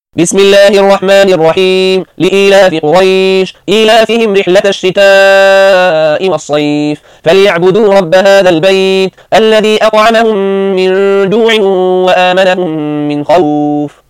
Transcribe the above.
بسم الله الرحمن الرحيم. لإيلاف قريش إيلافهم رحلة الشتاء والصيف فليعبدوا رب هذا البيت الذي أطعمهم من جوع وآمنهم من خوف.